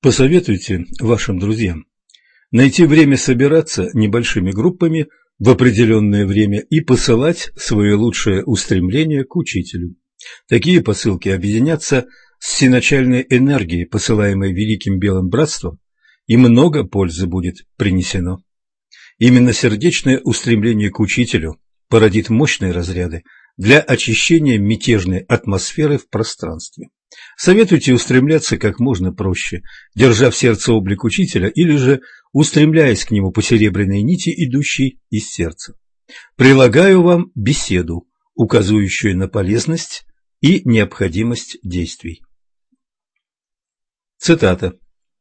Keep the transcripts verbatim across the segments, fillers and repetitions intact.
Посоветуйте вашим друзьям найти время собираться небольшими группами в определенное время и посылать свое лучшее устремление к учителю. Такие посылки объединятся с всеначальной энергией, посылаемой Великим Белым Братством, и много пользы будет принесено. Именно сердечное устремление к учителю породит мощные разряды для очищения мятежной атмосферы в пространстве. Советуйте устремляться как можно проще, держа в сердце облик учителя или же устремляясь к нему по серебряной нити, идущей из сердца. Прилагаю вам беседу, указывающую на полезность и необходимость действий. Цитата.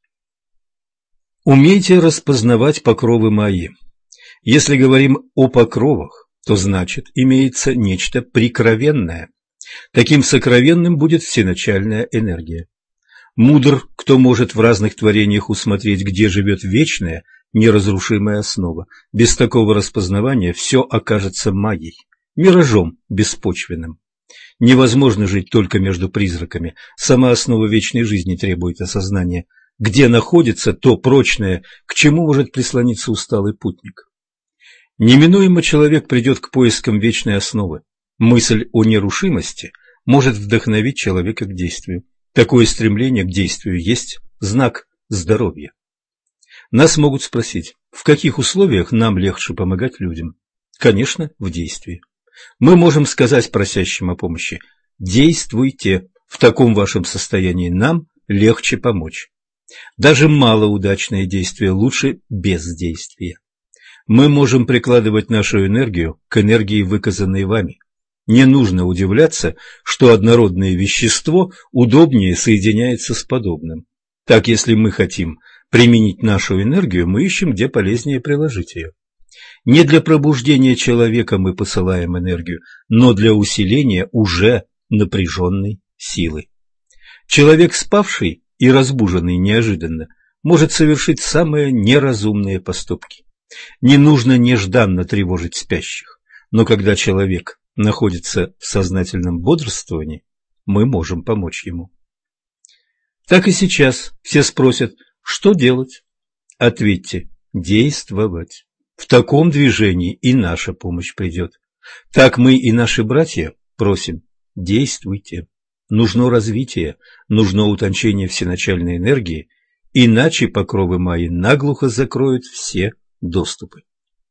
«Умейте распознавать покровы мои. Если говорим о покровах, то значит имеется нечто прикровенное. Таким сокровенным будет всеначальная энергия. Мудр, кто может в разных творениях усмотреть, где живет вечная, неразрушимая основа. Без такого распознавания все окажется магией, миражом беспочвенным. Невозможно жить только между призраками. Сама основа вечной жизни требует осознания, где находится то прочное, к чему может прислониться усталый путник. Неминуемо человек придет к поискам вечной основы. Мысль о нерушимости может вдохновить человека к действию. Такое стремление к действию есть знак здоровья. Нас могут спросить, в каких условиях нам легче помогать людям? Конечно, в действии. Мы можем сказать просящим о помощи: действуйте, в таком вашем состоянии нам легче помочь. Даже малоудачное действие лучше бездействия. Мы можем прикладывать нашу энергию к энергии, выказанной вами. Не нужно удивляться, что однородное вещество удобнее соединяется с подобным. Так, если мы хотим применить нашу энергию, мы ищем, где полезнее приложить ее. Не для пробуждения человека мы посылаем энергию, но для усиления уже напряженной силы. Человек, спавший и разбуженный неожиданно, может совершить самые неразумные поступки. Не нужно нежданно тревожить спящих, но когда человек находится в сознательном бодрствовании, мы можем помочь ему. Так и сейчас все спросят, что делать? Ответьте: действовать. В таком движении и наша помощь придет. Так мы и наши братья просим: действуйте. Нужно развитие, нужно утончение всеначальной энергии, иначе покровы Майи наглухо закроют все доступы.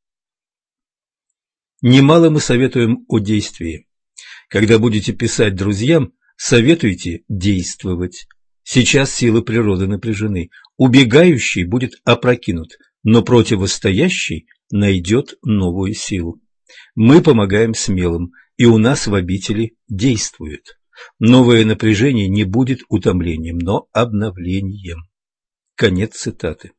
Немало мы советуем о действии. Когда будете писать друзьям, советуйте действовать. Сейчас силы природы напряжены. Убегающий будет опрокинут, но противостоящий найдет новую силу. Мы помогаем смелым, и у нас в обители действует. Новое напряжение не будет утомлением, но обновлением. Конец цитаты.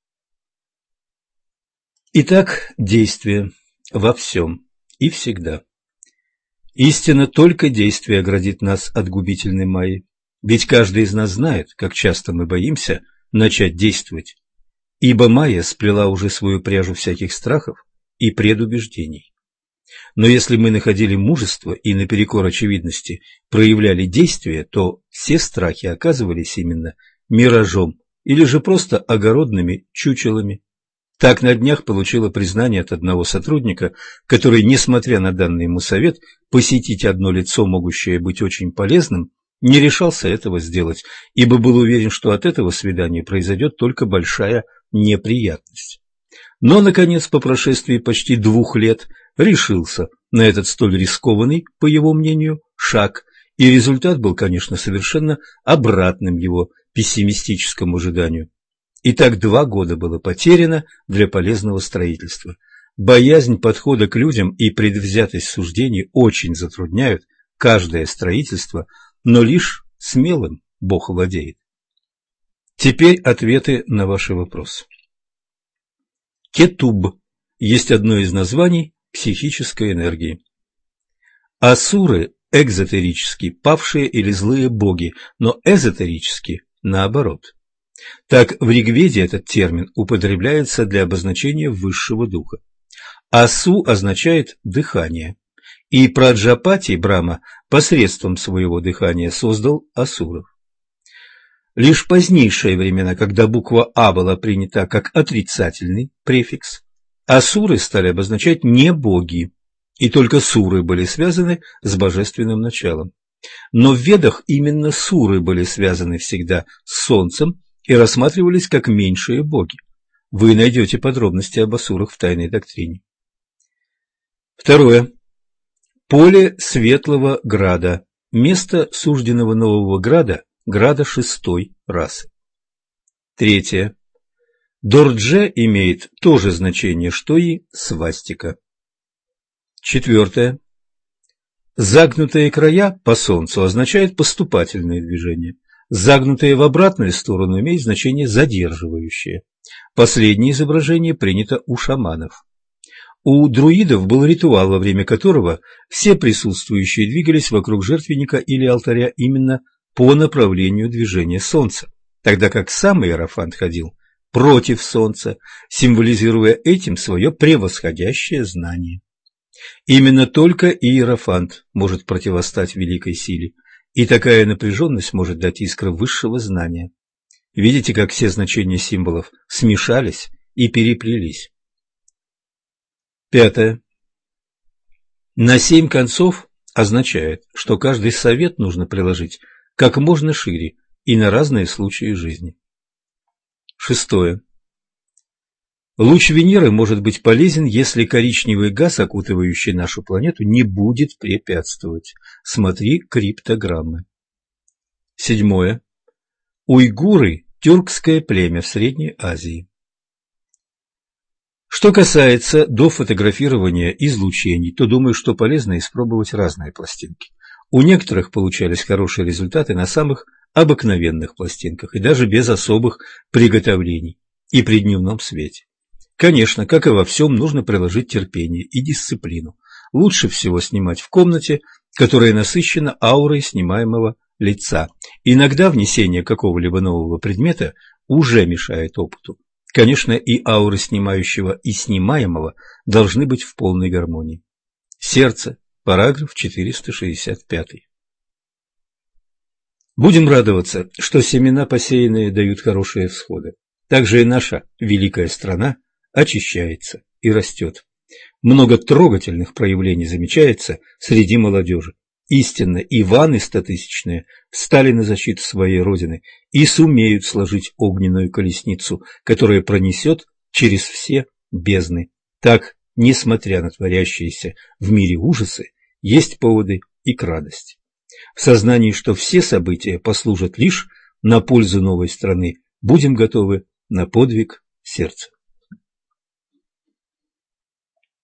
Итак, действие во всем и всегда. Истинно только действие оградит нас от губительной Майи. Ведь каждый из нас знает, как часто мы боимся начать действовать, ибо Майя сплела уже свою пряжу всяких страхов и предубеждений. Но если мы находили мужество и наперекор очевидности проявляли действие, то все страхи оказывались именно миражом или же просто огородными чучелами. Так на днях получила признание от одного сотрудника, который, несмотря на данный ему совет, посетить одно лицо, могущее быть очень полезным, не решался этого сделать, ибо был уверен, что от этого свидания произойдет только большая неприятность. Но, наконец, по прошествии почти двух лет решился на этот столь рискованный, по его мнению, шаг, и результат был, конечно, совершенно обратным его пессимистическому ожиданию. Итак, два года было потеряно для полезного строительства. Боязнь подхода к людям и предвзятость суждений очень затрудняют каждое строительство, но лишь смелым Бог владеет. Теперь ответы на ваши вопросы. Кетуб есть одно из названий психической энергии. Асуры экзотерически павшие или злые боги, но эзотерически наоборот. Так в Ригведе этот термин употребляется для обозначения высшего духа. Асу означает дыхание, и Праджапати Брахма посредством своего дыхания создал асуров. Лишь позднейшие времена, когда буква «А» была принята как отрицательный префикс, асуры стали обозначать не боги, и только суры были связаны с божественным началом. Но в Ведах именно суры были связаны всегда с солнцем и рассматривались как меньшие боги. Вы найдете подробности об асурах в тайной доктрине. Второе. Поле Светлого Града. Место сужденного Нового Града, Града шестой расы. Третье. Дордже имеет то же значение, что и свастика. Четвертое. Загнутые края по Солнцу означают поступательные движения. Загнутые в обратную сторону имеют значение задерживающее. Последнее изображение принято у шаманов. У друидов был ритуал, во время которого все присутствующие двигались вокруг жертвенника или алтаря именно по направлению движения Солнца, тогда как сам иерофант ходил против Солнца, символизируя этим свое превосходящее знание. Именно только иерофант может противостать великой силе, и такая напряженность может дать искры высшего знания. Видите, как все значения символов смешались и переплелись. Пятое. На семь концов означает, что каждый совет нужно приложить как можно шире и на разные случаи жизни. Шестое. Луч Венеры может быть полезен, если коричневый газ, окутывающий нашу планету, не будет препятствовать. Смотри криптограммы. Седьмое. Уйгуры – тюркское племя в Средней Азии. Что касается до фотографирования излучений, то думаю, что полезно испробовать разные пластинки. У некоторых получались хорошие результаты на самых обыкновенных пластинках и даже без особых приготовлений и при дневном свете. Конечно, как и во всем, нужно приложить терпение и дисциплину. Лучше всего снимать в комнате, которая насыщена аурой снимаемого лица. Иногда внесение какого-либо нового предмета уже мешает опыту. Конечно, и ауры снимающего и снимаемого должны быть в полной гармонии. Сердце, параграф четыреста шестьдесят пять. Будем радоваться, что семена, посеянные, дают хорошие всходы. Также и наша великая страна очищается и растет. Много трогательных проявлений замечается среди молодежи. Истинно, Иваны стотысячные встали на защиту своей родины и сумеют сложить огненную колесницу, которая пронесет через все бездны. Так, несмотря на творящиеся в мире ужасы, есть поводы и к радости. В сознании, что все события послужат лишь на пользу новой страны, будем готовы на подвиг сердца.